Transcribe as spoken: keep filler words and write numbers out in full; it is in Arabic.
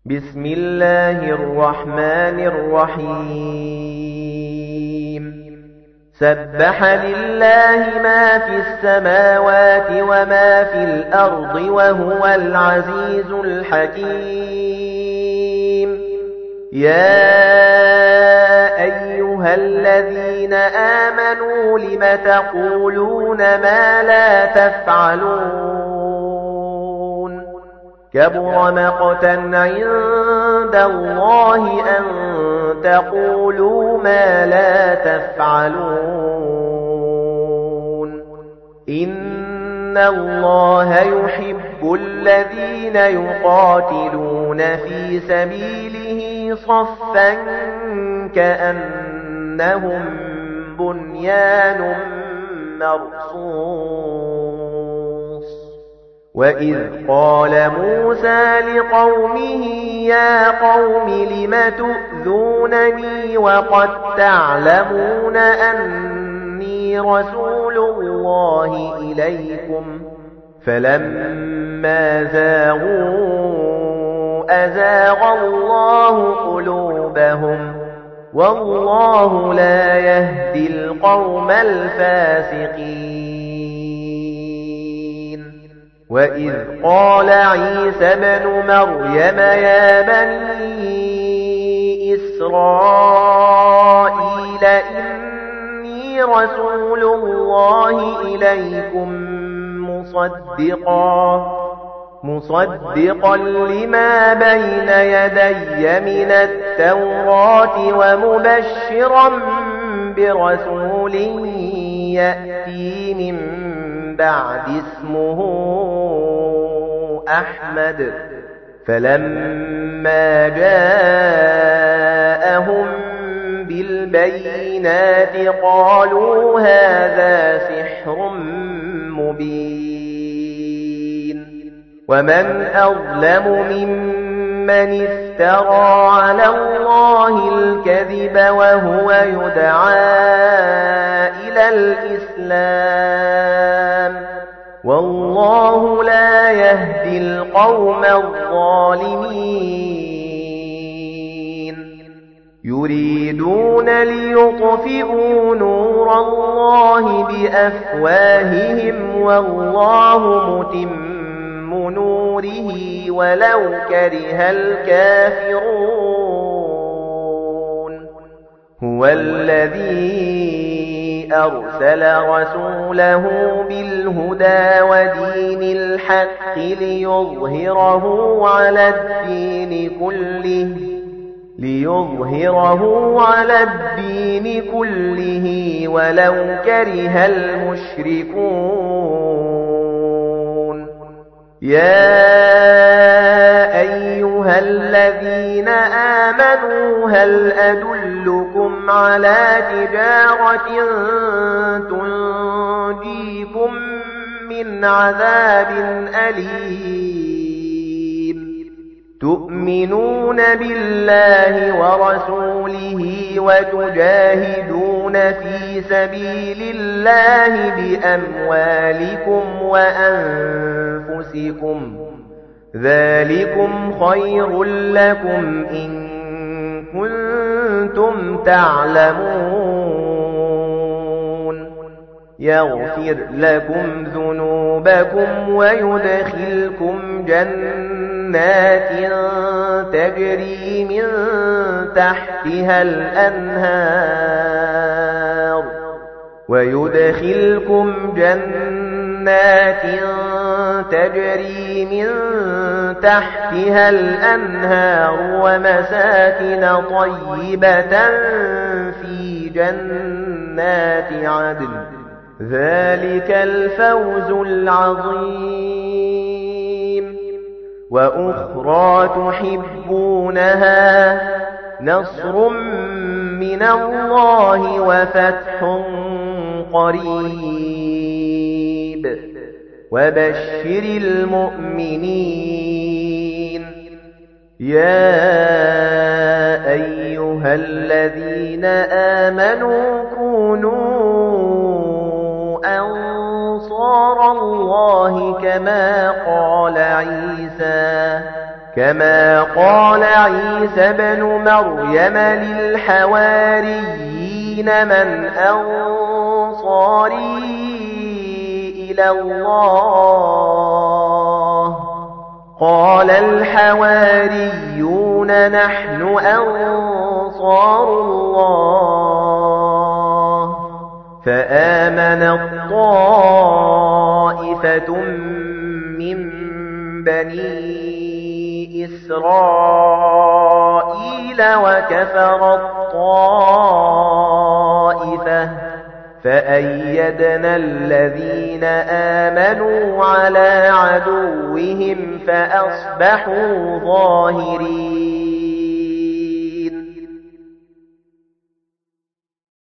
بسم الله الرحمن الرحيم سبح لله ما في السماوات وما في الأرض وهو العزيز الحكيم يا أيها الذين آمنوا لم تقولون ما لا تفعلون كبر مقتا عند الله أن تقولوا ما لا تفعلون إن الله يحب الذين يقاتلون في سبيله صفا كأنهم بنيان مرصوص وَإِذْ قَالَ مُوسَى لِقَوْمِهِ يَا قَوْمِ لِمَ تُؤْذُونَنِي وَقَدْ تَعْلَمُونَ أَنِّي رَسُولُ اللَّهِ إِلَيْكُمْ فَلَمَّا زَاغُوا أَزَاغَ اللَّهُ قُلُوبَهُمْ وَاللَّهُ لَا يَهْدِي الْقَوْمَ الْفَاسِقِينَ وَإِذْ قَالَ عِيسَى ابْنُ مَرْيَمَ يَا بَنِي إِسْرَائِيلَ إِنِّي رَسُولُ اللَّهِ إِلَيْكُمْ مُصَدِّقًا مُصَدِّقًا لِمَا بَيْنَ يَدَيَّ مِنَ التَّوْرَاةِ وَمُبَشِّرًا بِرَسُولٍ يَأْتِي مِن بَعْدِ اسْمُهُ أَحْمَدُ فَلَمَّا جَاءَهُم بِالْبَيِّنَاتِ قَالُوا هَذَا سِحْرٌ مُبِينٌ وَمَنْ أَظْلَمُ مِمَّنِ افْتَرَى عَلَى اللَّهِ الْكَذِبَ وَهُوَ يُدْعَى إِلَى الْإِسْلَامِ وَاللَّهُ لَا يَهْدِي الْقَوْمَ الظَّالِمِينَ يُرِيدُونَ لِيُطْفِئُوا نُورَ اللَّهِ بِأَفْوَاهِهِمْ وَاللَّهُ مُتِمُّ نُورِهِ وَلَوْ كَرِهَ الْكَافِرُونَ هُوَ الَّذِي أَرْسَلَ رَسُولَهُ بِالْهُدَى وَدِينِ الْحَقِّ لِيُظْهِرَهُ عَلَى الدِّينِ كُلِّهِ لِيُظْهِرَهُ عَلَى الدِّينِ كُلِّهِ وَلَوْ كَرِهَ الْمُشْرِكُونَ يَا أَيُّهَا الَّذِينَ آمَنُوا هَلْ أَدُلُّكُمْ عَلَى تِجَارَةٍ تُنْجِيكُمْ مِنْ عَذَابٍ أَلِيمٍ تُؤْمِنُونَ بِاللَّهِ وَرَسُولِهِ وَتُجَاهِدُونَ فِي سَبِيلِ اللَّهِ بِأَمْوَالِكُمْ وَأَنفُسِكُمْ ذَلِكُمْ خَيْرٌ لَكُمْ إِن كُنتُمْ تَعْلَمُونَ يَغْفِرْ لَكُمْ ذُنُوبَكُمْ وَيُدْخِلْكُمْ جَنَّاتٍ تَجْرِي مِن تَحْتِهَا الْأَنْهَارُ وَيُدْخِلْكُمْ جَنَّاتٍ تَجْرِي مِن تَحْتِهَا الْأَنْهَارُ وَمَسَاكِنَ طَيِّبَةً فِي جَنَّاتِ عَدْنٍ ذَلِكَ الْفَوْزُ الْعَظِيمُ وَأُخْرَى تُحِبُّونَهَا نَصْرٌ مِّنَ اللَّهِ وَفَتْحٌ قَرِيبٌ وَبَشِّرِ الْمُؤْمِنِينَ يَا أَيُّهَا الَّذِينَ آمَنُوا كُونُوا أَنصَارَ اللَّهِ كَمَا قَالَ عِيسَى كما قال عيسى بن مريم للحواريين من أنصاري إلى الله قال الحواريون نحن أنصار الله فآمنت طائفة من بني إسرائيل وكفرت طائفة فأيدنا الذين آمنوا على عدوهم فأصبحوا ظاهرين